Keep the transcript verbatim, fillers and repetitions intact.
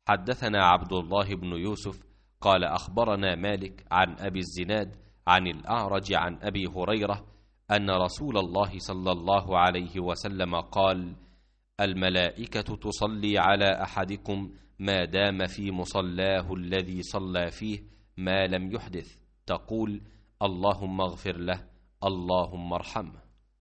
حدثنا عبد الله بن يوسف قال أخبرنا مالك عن أبي الزناد عن الأعرج عن أبي هريرة أن رسول الله صلى الله عليه وسلم قال: الملائكة تصلي على أحدكم ما دام في مصلاه الذي صلى فيه ما لم يحدث، تقول: اللهم اغفر له، اللهم ارحمه.